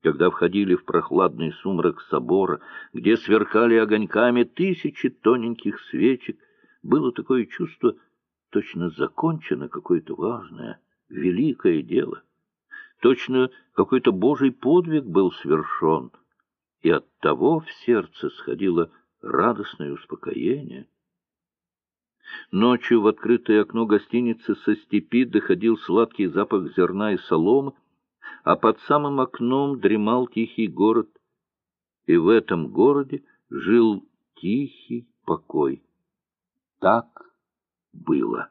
Когда входили в прохладный сумрак собора, где сверкали огоньками тысячи тоненьких свечек, было такое чувство, точно закончено какое-то важное, великое дело. Точно какой-то Божий подвиг был свершен, и оттого в сердце сходило радостное успокоение. Ночью в открытое окно гостиницы со степи доходил сладкий запах зерна и соломы, а под самым окном дремал тихий город, и в этом городе жил тихий покой. Так было.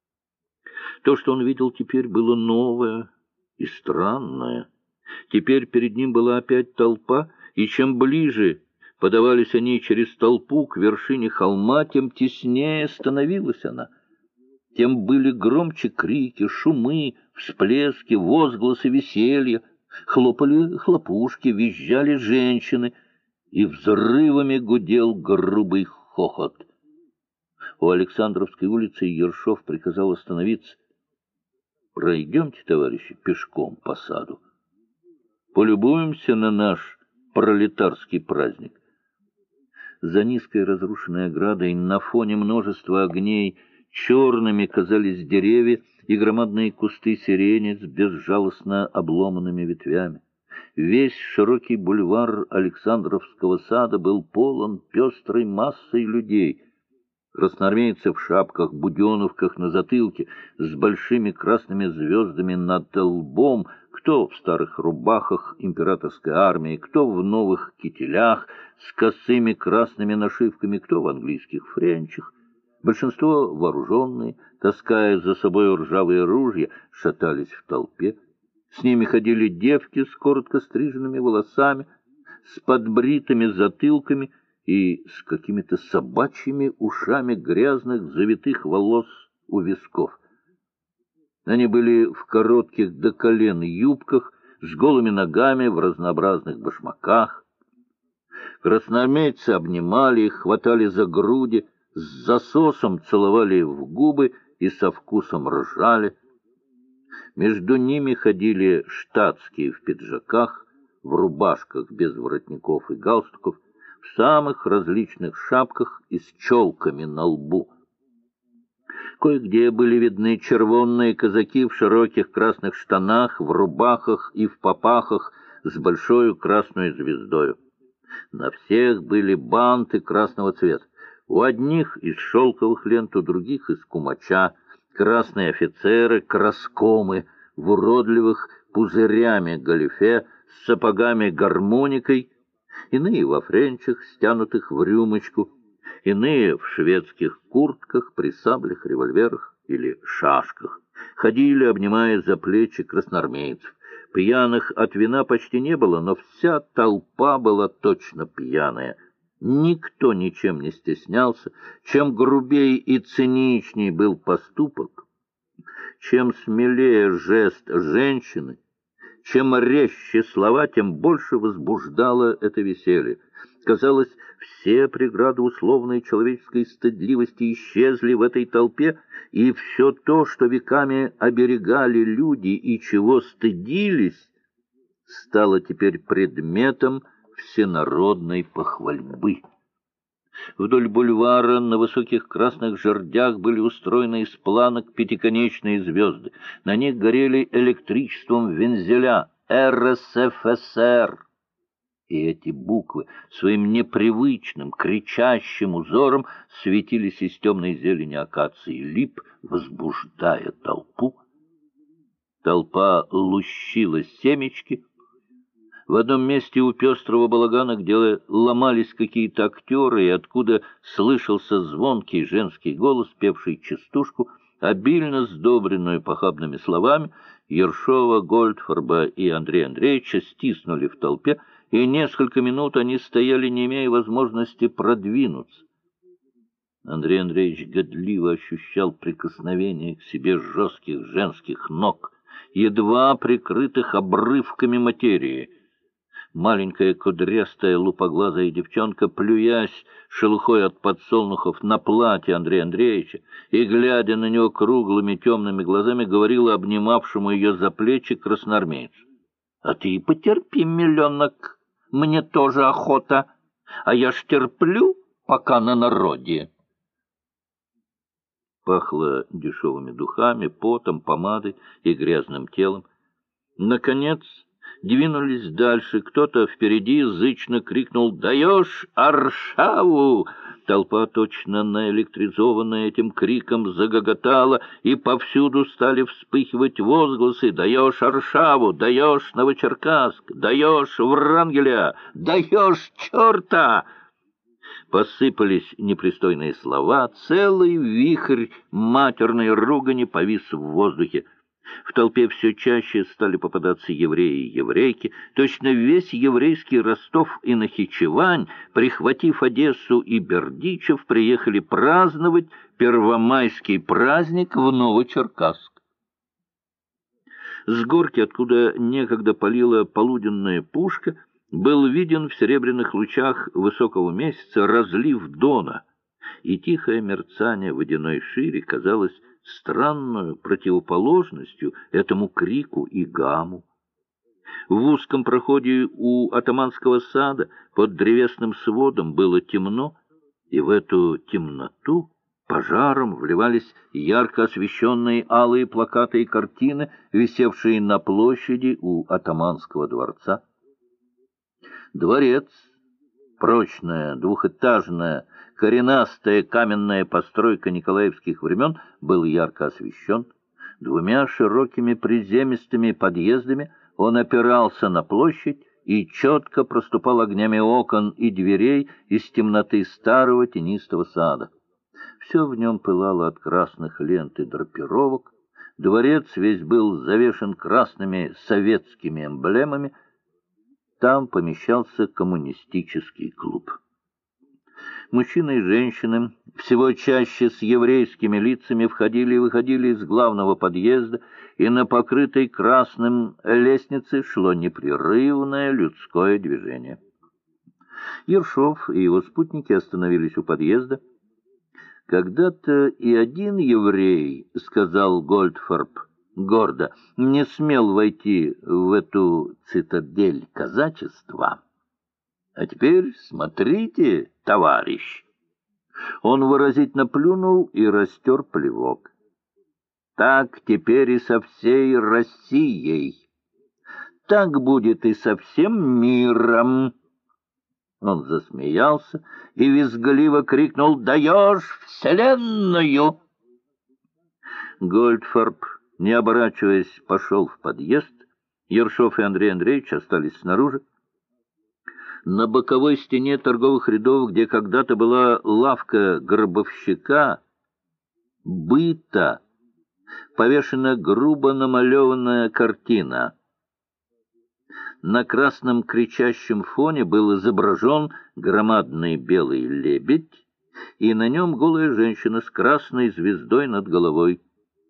То, что он видел теперь, было новое и странное. Теперь перед ним была опять толпа, и чем ближе подавались они через толпу к вершине холма, тем теснее становилась она. Тем были громче крики, шумы, всплески, возгласы веселья, хлопали хлопушки, визжали женщины, и взрывами гудел грубый хохот. У Александровской улицы Ершов приказал остановиться. «Пройдемте, товарищи, пешком по саду. Полюбуемся на наш пролетарский праздник». За низкой разрушенной оградой на фоне множества огней черными казались деревья и громадные кусты сирени с безжалостно обломанными ветвями. Весь широкий бульвар Александровского сада был полон пестрой массой людей. Красноармейцы в шапках, буденовках на затылке, с большими красными звездами над лбом, кто в старых рубахах императорской армии, кто в новых кителях с косыми красными нашивками, кто в английских френчах. Большинство вооруженные, таская за собой ржавые ружья, шатались в толпе. С ними ходили девки с коротко стриженными волосами, с подбритыми затылками и с какими-то собачьими ушами грязных завитых волос у висков. Они были в коротких до колен юбках, с голыми ногами, в разнообразных башмаках. Красноармейцы обнимали их, хватали за груди, с засосом целовали в губы и со вкусом ржали. Между ними ходили штатские в пиджаках, в рубашках без воротников и галстуков, в самых различных шапках и с челками на лбу. Кое-где были видны червонные казаки в широких красных штанах, в рубахах и в попахах с большой красной звездою. На всех были банты красного цвета. У одних из шелковых лент, у других из кумача. Красные офицеры, краскомы, в уродливых пузырями галифе, с сапогами-гармоникой, иные во френчах, стянутых в рюмочку, иные в шведских куртках, при саблях, револьверах или шашках. Ходили, обнимая за плечи красноармейцев. Пьяных от вина почти не было, но вся толпа была точно пьяная. Никто ничем не стеснялся. Чем грубей и циничней был поступок, чем смелее жест женщины, чем резче слова, тем больше возбуждало это веселье. Казалось, все преграды условной человеческой стыдливости исчезли в этой толпе, и все то, что веками оберегали люди и чего стыдились, стало теперь предметом всенародной похвальбы. Вдоль бульвара на высоких красных жердях были устроены из планок пятиконечные звезды. На них горели электричеством вензеля РСФСР. И эти буквы своим непривычным, кричащим узором светились из темной зелени акации лип, возбуждая толпу. Толпа лущила семечки. В одном месте у пестрого балагана, где ломались какие-то актеры, и откуда слышался звонкий женский голос, певший частушку, обильно сдобренную похабными словами, Ершова, Гольдфарба и Андрея Андреевича стиснули в толпе, и несколько минут они стояли, не имея возможности продвинуться. Андрей Андреевич годливо ощущал прикосновение к себе жестких женских ног, едва прикрытых обрывками материи. Маленькая кудрястая лупоглазая девчонка, плюясь шелухой от подсолнухов на платье Андрея Андреевича и, глядя на него круглыми темными глазами, говорила обнимавшему ее за плечи красноармейцу: А ты потерпи, миллионок, мне тоже охота, а я ж терплю, пока на народе. Пахло дешевыми духами, потом, помадой и грязным телом. Наконец двинулись дальше. Кто-то впереди зычно крикнул: «Даешь Аршаву!» Толпа, точно наэлектризованная этим криком, загоготала, и повсюду стали вспыхивать возгласы: «Даешь Аршаву! Даешь Новочеркасск! Даешь Врангеля! Даешь черта!» Посыпались непристойные слова, целый вихрь матерной ругани повис в воздухе. В толпе все чаще стали попадаться евреи и еврейки. Точно весь еврейский Ростов и Нахичевань, прихватив Одессу и Бердичев, приехали праздновать первомайский праздник в Новочеркасск. С горки, откуда некогда палила полуденная пушка, был виден в серебряных лучах высокого месяца разлив Дона, и тихое мерцание водяной шире казалось странную противоположностью этому крику и гаму. В узком проходе у атаманского сада под древесным сводом было темно, и в эту темноту пожаром вливались ярко освещенные алые плакаты и картины, висевшие на площади у атаманского дворца. Дворец, прочная, двухэтажная, коренастая каменная постройка николаевских времен, был ярко освещен. Двумя широкими приземистыми подъездами он опирался на площадь и четко проступал огнями окон и дверей из темноты старого тенистого сада. Все в нем пылало от красных лент и драпировок. Дворец весь был завешен красными советскими эмблемами. Там помещался коммунистический клуб. Мужчины и женщины, всего чаще с еврейскими лицами, входили и выходили из главного подъезда, и на покрытой красным лестнице шло непрерывное людское движение. Ершов и его спутники остановились у подъезда. «Когда-то и один еврей, — сказал Гольдфарб гордо, — не смел войти в эту цитадель казачества. А теперь смотрите, товарищ!» Он выразительно плюнул и растер плевок. «Так теперь и со всей Россией. Так будет и со всем миром». Он засмеялся и визгливо крикнул: «Даешь вселенную!» Гольдфарб, не оборачиваясь, пошел в подъезд. Ершов и Андрей Андреевич остались снаружи. На боковой стене торговых рядов, где когда-то была лавка гробовщика, быта, повешена грубо намалеванная картина. На красном кричащем фоне был изображен громадный белый лебедь, и на нем голая женщина с красной звездой над головой.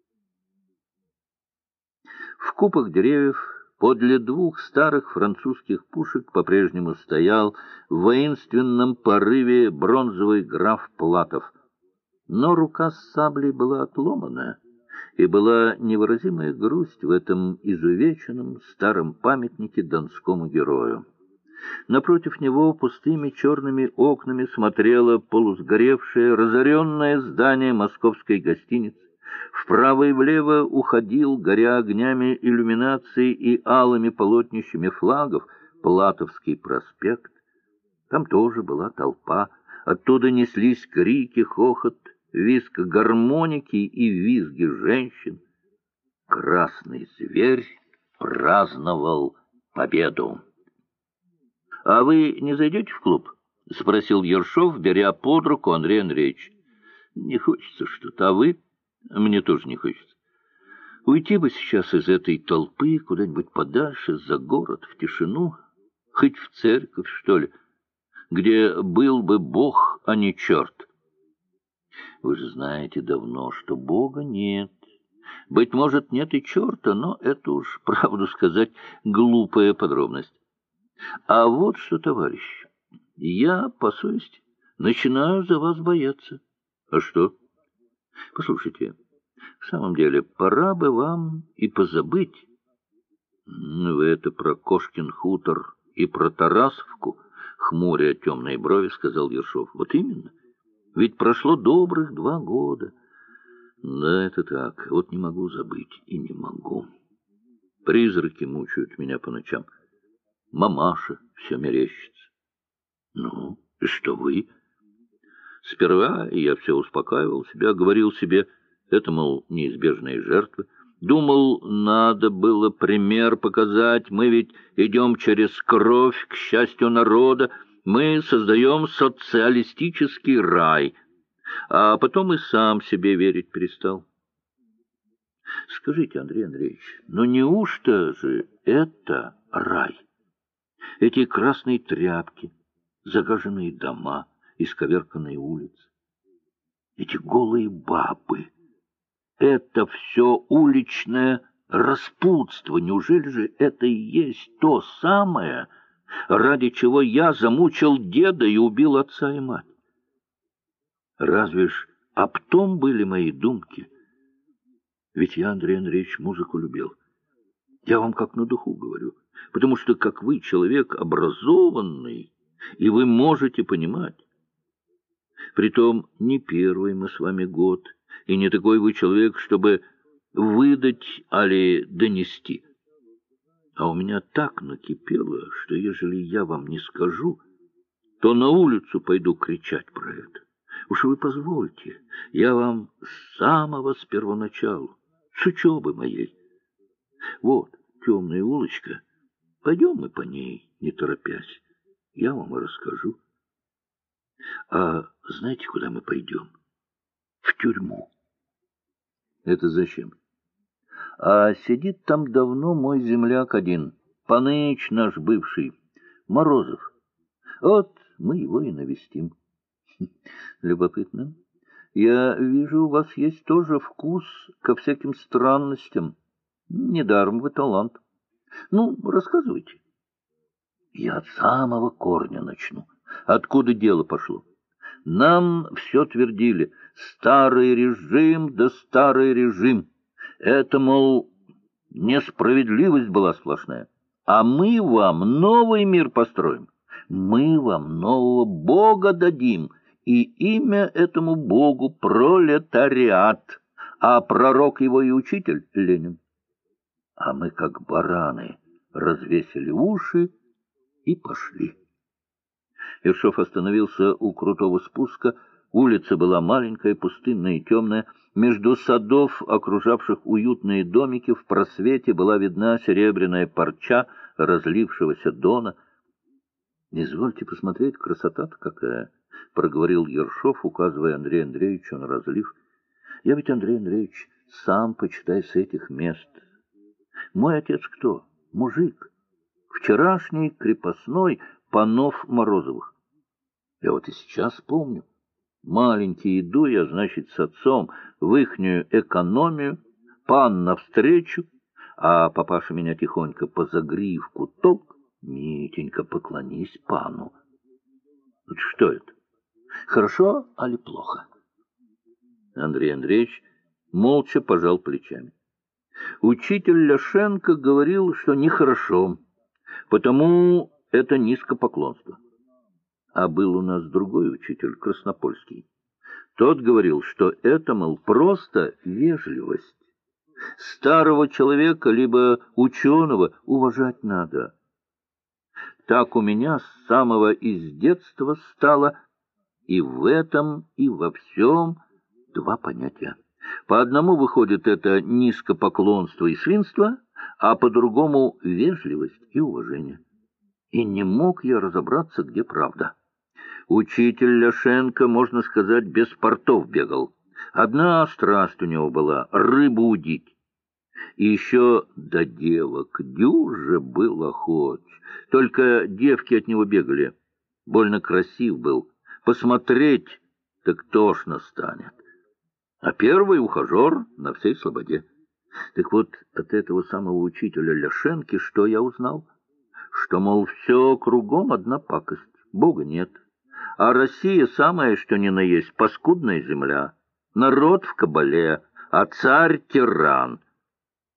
В купах деревьев подле двух старых французских пушек по-прежнему стоял в воинственном порыве бронзовый граф Платов. Но рука с саблей была отломанная, и была невыразимая грусть в этом изувеченном старом памятнике донскому герою. Напротив него пустыми черными окнами смотрело полусгоревшее, разоренное здание московской гостиницы. Вправо и влево уходил, горя огнями иллюминации и алыми полотнищами флагов, Платовский проспект. Там тоже была толпа. Оттуда неслись крики, хохот, визг гармоники и визги женщин. Красный зверь праздновал победу. — А вы не зайдете в клуб? — спросил Ершов, беря под руку Андрея Андреевича. — Не хочется что-то, а вы? — Мне тоже не хочется. Уйти бы сейчас из этой толпы куда-нибудь подальше, за город, в тишину, хоть в церковь, что ли, где был бы Бог, а не черт. Вы же знаете давно, что Бога нет. Быть может, нет и черта, но это уж, правду сказать, глупая подробность. А вот что, товарищ, я, по совести, начинаю за вас бояться. А что? Послушайте, в самом деле, пора бы вам и позабыть. Вы это про Кошкин хутор и про Тарасовку, хмуря темные брови, сказал Ершов. Вот именно. Ведь прошло добрых 2 года. Да, это так. Вот не могу забыть и не могу. Призраки мучают меня по ночам. Мамаша все мерещится. Ну, и что вы? Сперва я все успокаивал себя, говорил себе, это, мол, неизбежные жертвы. Думал, надо было пример показать. Мы ведь идем через кровь, к счастью народа. Мы создаем социалистический рай. А потом и сам себе верить перестал. Скажите, Андрей Андреевич, ну неужто же это рай? Эти красные тряпки, загаженные дома, исковерканные улицы, эти голые бабы. Это все уличное распутство. Неужели же это и есть то самое, ради чего я замучил деда и убил отца и мать? Разве ж об том были мои думки? Ведь я, Андрей Андреевич, музыку любил. Я вам как на духу говорю, потому что, как вы, человек образованный, и вы можете понимать. Притом, не первый мы с вами год, и не такой вы человек, чтобы выдать, али донести. А у меня так накипело, что ежели я вам не скажу, то на улицу пойду кричать про это. Уж вы позвольте, я вам с первоначала, с учебы моей. Вот темная улочка, пойдем мы по ней, не торопясь, я вам и расскажу. А знаете, куда мы пойдем? В тюрьму. Это зачем? А сидит там давно мой земляк один, Паныч наш бывший, Морозов. Вот мы его и навестим. Любопытно. Я вижу, у вас есть тоже вкус ко всяким странностям. Недаром вы талант. Ну, рассказывайте. Я от самого корня начну. Откуда дело пошло? Нам все твердили: старый режим да старый режим. Это, мол, несправедливость была сплошная. А мы вам новый мир построим. Мы вам нового Бога дадим. И имя этому Богу пролетариат. А пророк его и учитель Ленин. А мы, как бараны, развесили уши и пошли. Ершов остановился у крутого спуска. Улица была маленькая, пустынная и темная. Между садов, окружавших уютные домики, в просвете была видна серебряная парча разлившегося дона. — Извольте посмотреть, красота-то какая! — проговорил Ершов, указывая Андрею Андреевичу на разлив. — Я ведь, Андрей Андреевич, сам, почитай, с этих мест. Мой отец кто? Мужик. Вчерашний крепостной панов Морозовых. Я вот и сейчас помню. Маленький иду я, значит, с отцом в ихнюю экономию, пан навстречу, а папаша меня тихонько по загривку толк. Митенька, поклонись пану. Вот что это? Хорошо, али плохо? Андрей Андреевич молча пожал плечами. Учитель Ляшенко говорил, что нехорошо, потому это низкопоклонство. А был у нас другой учитель, Краснопольский. Тот говорил, что это, мол, просто вежливость. Старого человека, либо ученого, уважать надо. Так у меня с самого из детства стало и в этом, и во всем 2 понятия. По одному выходит это низкопоклонство и свинство, а по другому вежливость и уважение. И не мог я разобраться, где правда. Учитель Ляшенко, можно сказать, без портов бегал. Одна страсть у него была — рыбу удить. И еще до девок дюже был охоч. Только девки от него бегали. Больно красив был. Посмотреть так тошно станет. А первый ухажер на всей слободе. Так вот, от этого самого учителя Ляшенки что я узнал? Что, мол, все кругом одна пакость, Бога нет. А Россия самое, что ни на есть, паскудная земля. Народ в кабале, а царь — тиран.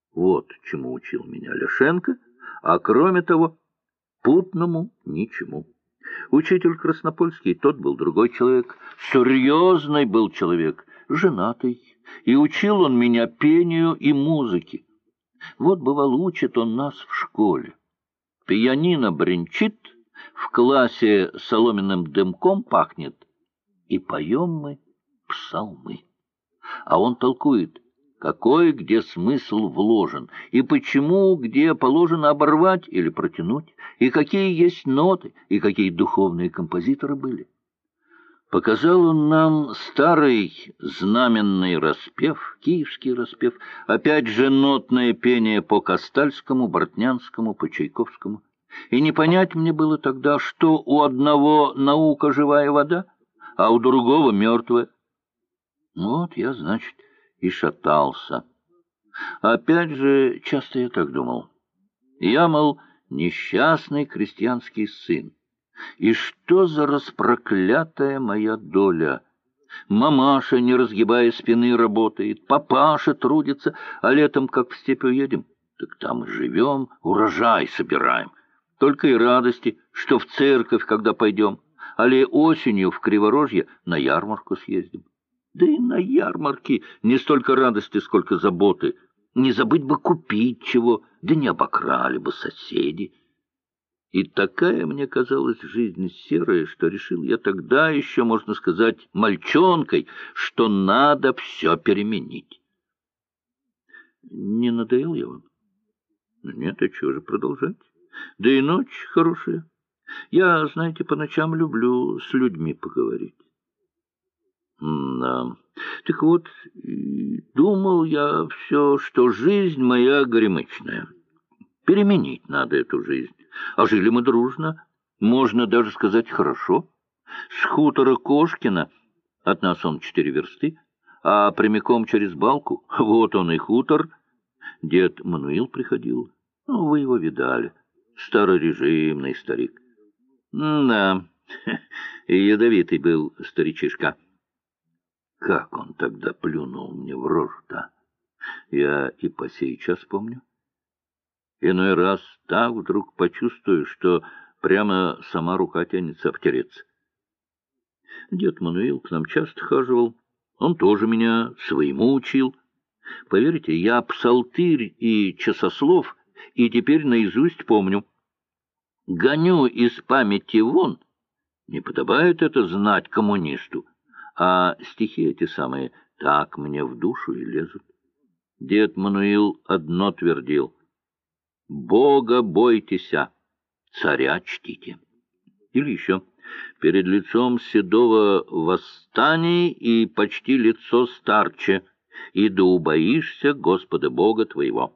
Вот чему учил меня Ляшенко, а кроме того, путному ничему. Учитель Краснопольский, тот был другой человек, серьезный был человек, женатый, и учил он меня пению и музыке. Вот, бывало, учит он нас в школе. Пианино бренчит, в классе соломенным дымком пахнет, и поем мы псалмы. А он толкует, какой где смысл вложен, и почему где положено оборвать или протянуть, и какие есть ноты, и какие духовные композиторы были. Показал он нам старый знаменный распев, киевский распев, опять же нотное пение по Костальскому, Бортнянскому, по Чайковскому. И не понять мне было тогда, что у одного наука живая вода, а у другого мертвая. Вот я, значит, и шатался. Опять же, часто я так думал. Я, мол, несчастный крестьянский сын. И что за распроклятая моя доля? Мамаша, не разгибая спины, работает, папаша трудится, а летом, как в степь уедем, так там и живем, урожай собираем. Только и радости, что в церковь, когда пойдем, али осенью в Криворожье на ярмарку съездим. Да и на ярмарке не столько радости, сколько заботы. Не забыть бы купить чего, да не обокрали бы соседи. И такая мне казалась жизнь серая, что решил я тогда еще, можно сказать, мальчонкой, что надо все переменить. Не надоел я вам? Нет, а чего же продолжать? Да и ночь хорошая. Я, знаете, по ночам люблю с людьми поговорить. Да. Так вот, думал я все, что жизнь моя горемычная. Переменить надо эту жизнь. А жили мы дружно, можно даже сказать хорошо. С хутора Кошкина, от нас он 4 версты, а прямиком через балку, вот он и хутор. Дед Мануил приходил, ну, вы его видали, старорежимный старик. Да, и ядовитый был старичишка. Как он тогда плюнул мне в рожу-то, я и по сей час помню. Иной раз так вдруг почувствую, что прямо сама рука тянется обтереться. Дед Мануил к нам часто хаживал, он тоже меня своему учил. Поверьте, я псалтырь и часослов и теперь наизусть помню. Гоню из памяти вон, не подобает это знать коммунисту, а стихи эти самые так мне в душу и лезут. Дед Мануил одно твердил: «Бога бойтеся, царя чтите». Или еще: «Перед лицом седого восстаний и почти лицо старче, и да убоишься Господа Бога твоего».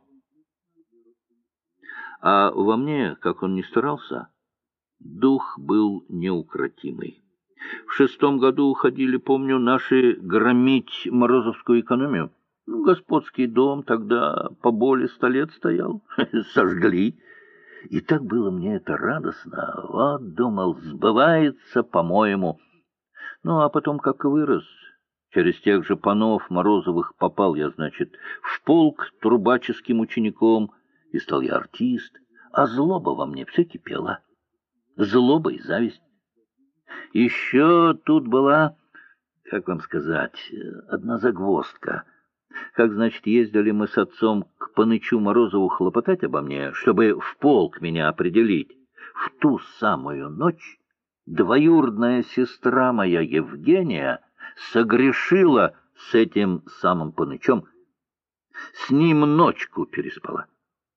А во мне, как он ни старался, дух был неукротимый. В 6-м году ходили, помню, наши громить Морозовскую экономию. Ну, господский дом тогда поболее 100 лет стоял. Сожгли. И так было мне это радостно. Вот, думал, сбывается, по-моему. Ну, а потом, как вырос, через тех же панов Морозовых попал я, значит, в полк трубаческим учеником, и стал я артист. А злоба во мне все кипела. Злоба и зависть. Еще тут была, как вам сказать, одна загвоздка. Как, значит, ездили мы с отцом к панычу Морозову хлопотать обо мне, чтобы в полк меня определить. В ту самую ночь двоюродная сестра моя Евгения согрешила с этим самым панычом. С ним ночку переспала.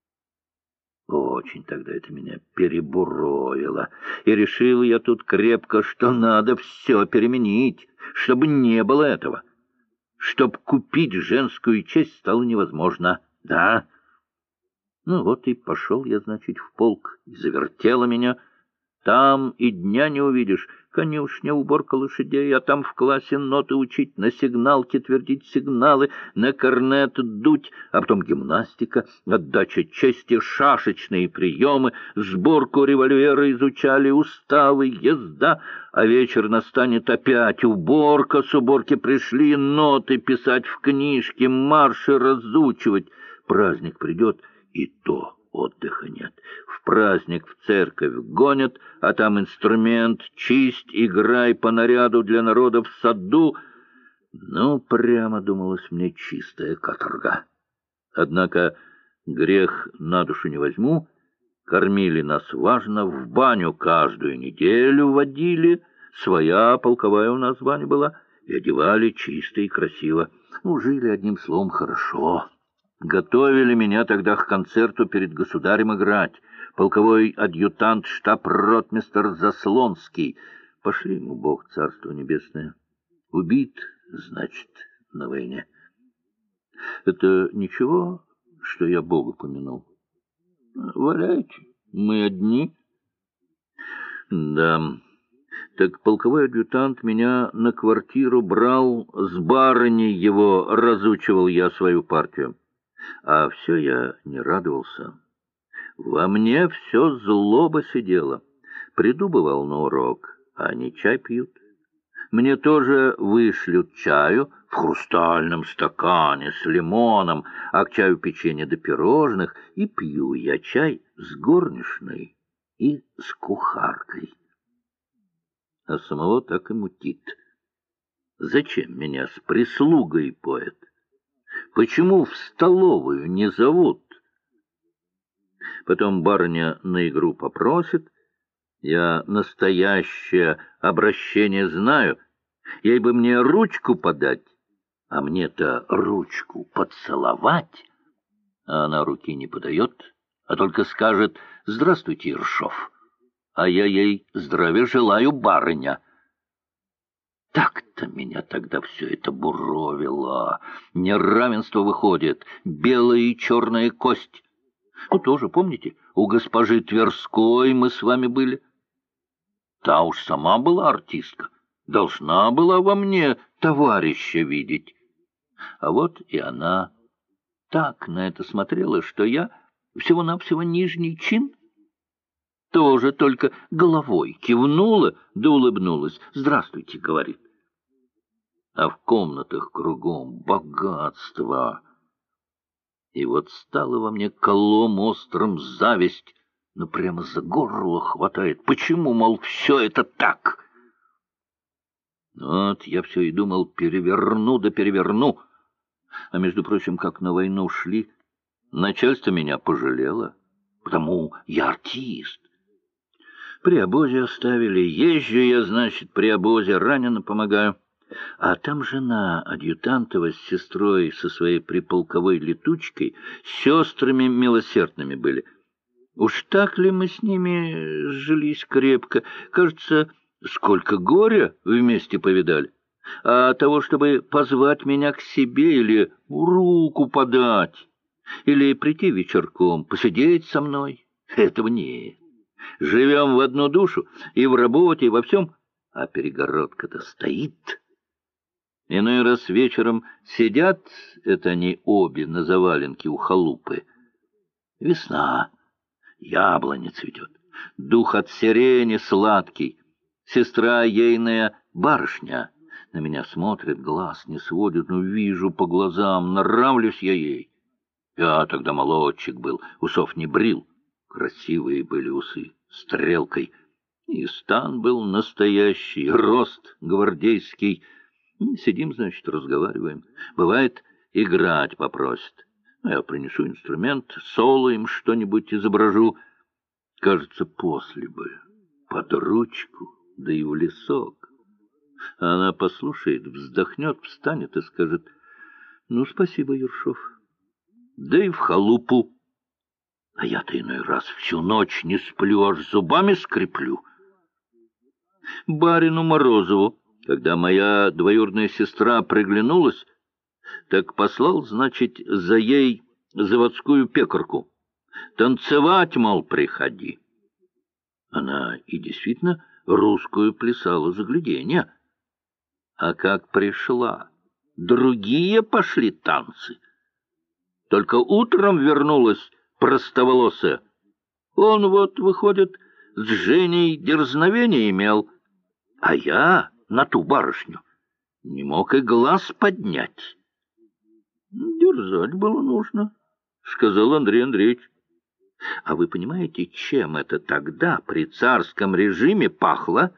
Очень тогда это меня перебуровило, и решил я тут крепко, что надо все переменить, чтобы не было этого. Чтоб купить женскую честь стало невозможно, да. Ну вот и пошел я, значит, в полк, и завертело меня. Там и дня не увидишь. Конюшня, уборка лошадей, а там в классе ноты учить, на сигналке твердить сигналы, на корнет дуть, а потом гимнастика, отдача чести, шашечные приемы, сборку револьвера изучали, уставы, езда, а вечер настанет опять уборка, с уборки пришли, ноты писать в книжке, марши разучивать. Праздник придет, и то отдыха нет. В праздник в церковь гонят, а там инструмент, чисть, играй по наряду для народа в саду. Ну, прямо думалось мне чистая каторга. Однако грех на душу не возьму. Кормили нас важно, в баню каждую неделю водили, своя полковая у нас баня была, и одевали чисто и красиво. Ну, жили, одним словом, хорошо. Готовили меня тогда к концерту перед государем играть. Полковой адъютант штаб-ротмистр Заслонский. Пошли ему, Бог, царство небесное. Убит, значит, на войне. Это ничего, что я Бога помянул? Валяйте, мы одни. Да, так полковой адъютант меня на квартиру брал, с барыней его разучивал я свою партию. А все я не радовался. Во мне все злоба сидело. Приду, бывал, на урок, а они чай пьют. Мне тоже вышлют чаю в хрустальном стакане с лимоном, а к чаю печенье до пирожных, и пью я чай с горничной и с кухаркой. А самого так и мутит. Зачем меня с прислугой поет? Почему в столовую не зовут? Потом барыня на игру попросит. Я настоящее обращение знаю. Ей бы мне ручку подать, а мне-то ручку поцеловать. А она руки не подает, а только скажет: «Здравствуйте, Ершов». А я ей: «Здравия желаю, барыня». Так-то меня тогда все это буровило. Неравенство выходит, белая и черная кость. Ну, тоже, помните, у госпожи Тверской мы с вами были? Та уж сама была артистка, должна была во мне товарища видеть. А вот и она так на это смотрела, что я всего-навсего нижний чин. Тоже только головой кивнула да улыбнулась. «Здравствуйте», — говорит. А в комнатах кругом богатство. И вот стала во мне колом острым зависть, но прямо за горло хватает. Почему, мол, все это так? Вот я все и думал, переверну да переверну. А между прочим, как на войну шли, начальство меня пожалело, потому я артист. При обозе оставили, езжу я, значит, при обозе, ранено помогаю. А там жена адъютантова с сестрой, со своей приполковой летучкой, сестрами милосердными были. Уж так ли мы с ними жились крепко? Кажется, сколько горя вместе повидали. А того, чтобы позвать меня к себе или руку подать, или прийти вечерком, посидеть со мной, этого нет. Живем в одну душу и в работе, и во всем, а перегородка-то стоит. Иной раз вечером сидят, это они обе на заваленке у халупы. Весна, яблоня цветет, дух от сирени сладкий. Сестра ейная барышня на меня смотрит, глаз не сводит, но вижу по глазам, нравлюсь я ей. Я тогда молодчик был, усов не брил, красивые были усы, стрелкой. И стан был настоящий, рост гвардейский. Сидим, значит, разговариваем. Бывает, играть попросит. Я принесу инструмент, соло им что-нибудь изображу. Кажется, после бы, под ручку, да и в лесок. Она послушает, вздохнет, встанет и скажет: «Ну, спасибо, Ершов». Да и в халупу. А я-то иной раз всю ночь не сплю, аж зубами скреплю. Барину Морозову, когда моя двоюродная сестра приглянулась, так послал, значит, за ей заводскую пекарку. Танцевать, мол, приходи. Она и действительно русскую плясала загляденье. А как пришла, другие пошли танцы. Только утром вернулась простоволосая. Он вот, выходит, с Женей дерзновение имел, а я на ту барышню не мог и глаз поднять. Дерзать было нужно. сказал Андрей Андреевич. А вы понимаете, чем это тогда при царском режиме пахло?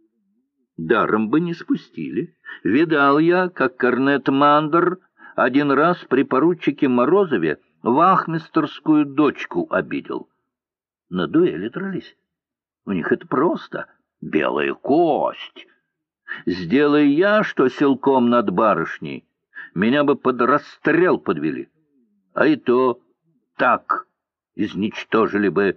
Даром бы не спустили. Видал я, как корнет Мандер один раз при поручике Морозове вахмистерскую дочку обидел. На дуэли дрались. У них это просто белая кость. Сделай я, что силком над барышней, меня бы под расстрел подвели. А и то так изничтожили бы.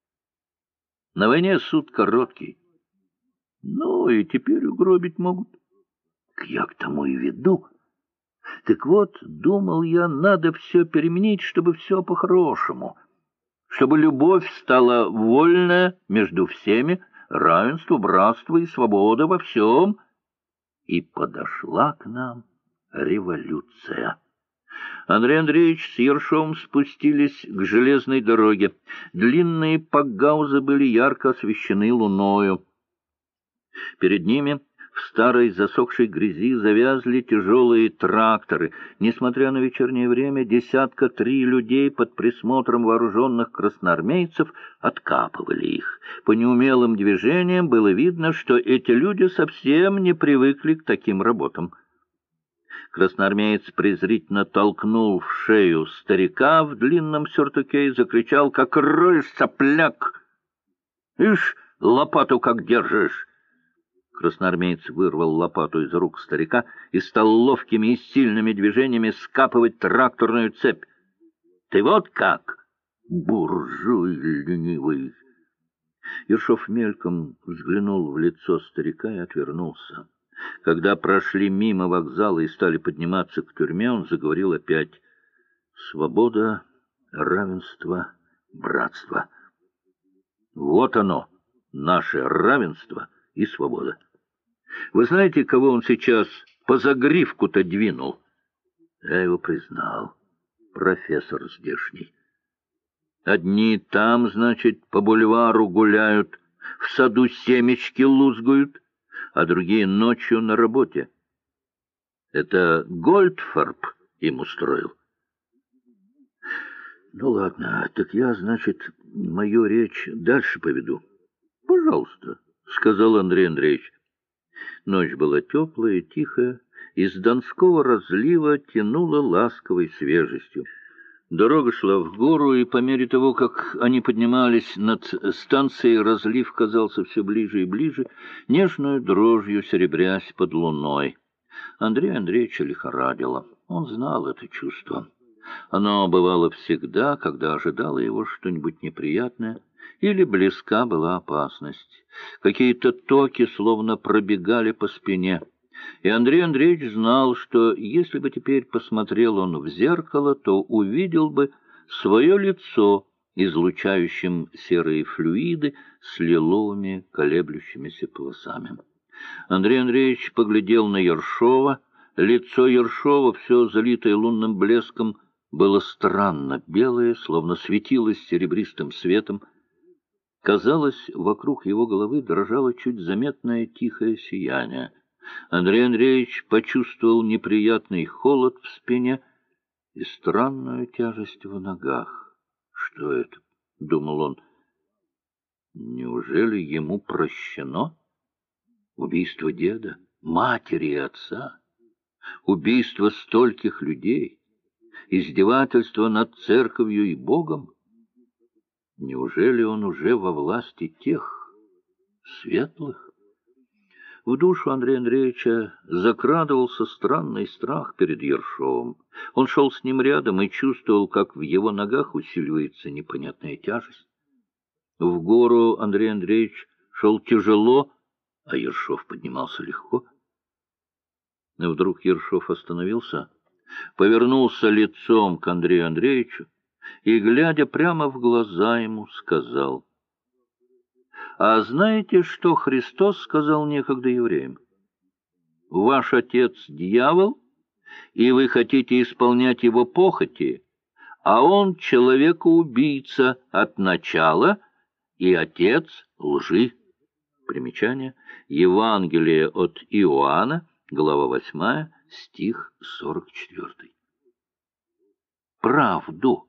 На войне суд короткий. Ну, и теперь угробить могут. Я к тому и веду. Так вот, думал я, надо все переменить, чтобы все по-хорошему. Чтобы любовь стала вольная между всеми, равенство, братство и свобода во всем. И подошла к нам революция. Андрей Андреевич с Ершовым спустились к железной дороге. Длинные пакгаузы были ярко освещены луною. Перед ними в старой засохшей грязи завязли тяжелые тракторы. Несмотря на вечернее время, 3 людей под присмотром вооруженных красноармейцев откапывали их. По неумелым движениям было видно, что эти люди совсем не привыкли к таким работам. Красноармеец презрительно толкнул в шею старика в длинном сюртуке и закричал: «Как роешь, сопляк! Ишь, лопату как держишь!» Красноармеец вырвал лопату из рук старика и стал ловкими и сильными движениями скапывать тракторную цепь. «Ты вот как, буржуй ленивый!» Ершов мельком взглянул в лицо старика и отвернулся. Когда прошли мимо вокзала и стали подниматься к тюрьме, он заговорил опять: «Свобода, равенство, братство. Вот оно, наше равенство и свобода. Вы знаете, кого он сейчас по загривку-то двинул?» Я его признал. Профессор здешний. Одни там, значит, по бульвару гуляют, в саду семечки лузгают, а другие ночью на работе. Это Гольдфарб им устроил. Ну ладно, так я, значит, мою речь дальше поведу. Пожалуйста, сказал Андрей Андреевич. Ночь была теплая и тихая, из Донского разлива тянуло ласковой свежестью. Дорога шла в гору, и по мере того, как они поднимались над станцией, разлив казался все ближе и ближе, нежную дрожью серебрясь под луной. Андрея Андреевича лихорадило. Он знал это чувство. Оно бывало всегда, когда ожидало его что-нибудь неприятное, или близка была опасность. Какие-то токи словно пробегали по спине. И Андрей Андреевич знал, что если бы теперь посмотрел он в зеркало, то увидел бы свое лицо, излучающим серые флюиды с лиловыми колеблющимися полосами. Андрей Андреевич поглядел на Ершова. Лицо Ершова, все залитое лунным блеском, было странно белое, словно светилось серебристым светом. Казалось, вокруг его головы дрожало чуть заметное тихое сияние. Андрей Андреевич почувствовал неприятный холод в спине и странную тяжесть в ногах. «Что это?» — думал он. «Неужели ему прощено? Убийство деда, матери и отца, убийство стольких людей, издевательство над церковью и Богом? Неужели он уже во власти тех светлых?» В душу Андрея Андреевича закрадывался странный страх перед Ершовым. Он шел с ним рядом и чувствовал, как в его ногах усиливается непонятная тяжесть. В гору Андрей Андреевич шел тяжело, а Ершов поднимался легко. Но вдруг Ершов остановился, повернулся лицом к Андрею Андреевичу и, глядя прямо в глаза ему, сказал: «А знаете, что Христос сказал некогда евреям? Ваш отец — дьявол, и вы хотите исполнять его похоти, а он человека-убийца от начала и отец лжи». Примечание. Евангелие от Иоанна, глава 8, стих 44. Правду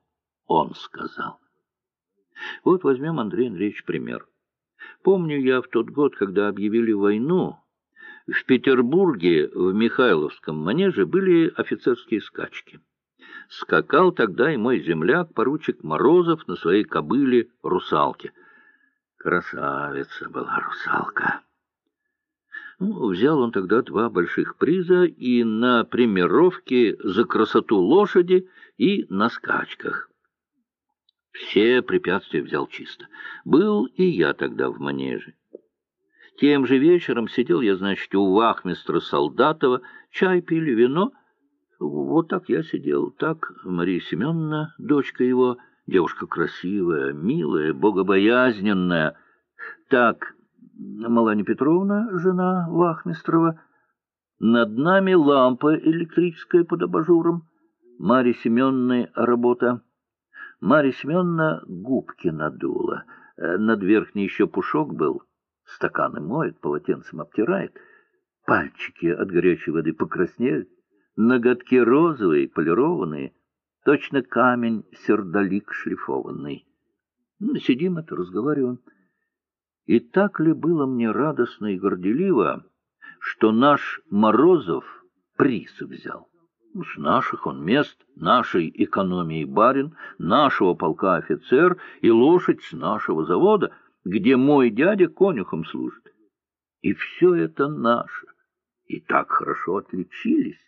он сказал. Вот возьмем, Андрей Андреевич, пример. Помню я в тот год, когда объявили войну, в Петербурге в Михайловском манеже были офицерские скачки. Скакал тогда и мой земляк, поручик Морозов, на своей кобыле «Русалке». Красавица была «Русалка». Ну, взял он тогда 2 больших приза и на премировке за красоту лошади и на скачках. Все препятствия взял чисто. Был и я тогда в манеже. Тем же вечером сидел я, значит, у вахмистра Солдатова, чай пили, вино. Вот так я сидел, так Мария Семеновна, дочка его, девушка красивая, милая, богобоязненная, так Маланья Петровна, жена вахмистрова, над нами лампа электрическая под абажуром, Марья Семеновна работа. Марья Семеновна губки надула, над верхней еще пушок был, стаканы моет, полотенцем обтирает, пальчики от горячей воды покраснеют, ноготки розовые, полированные, точно камень сердолик шлифованный. Ну, сидим это, разговариваем. И так ли было мне радостно и горделиво, что наш Морозов приз взял? С наших он мест, нашей экономии барин, нашего полка офицер и лошадь с нашего завода, где мой дядя конюхом служит. И все это наше. И так хорошо отличились.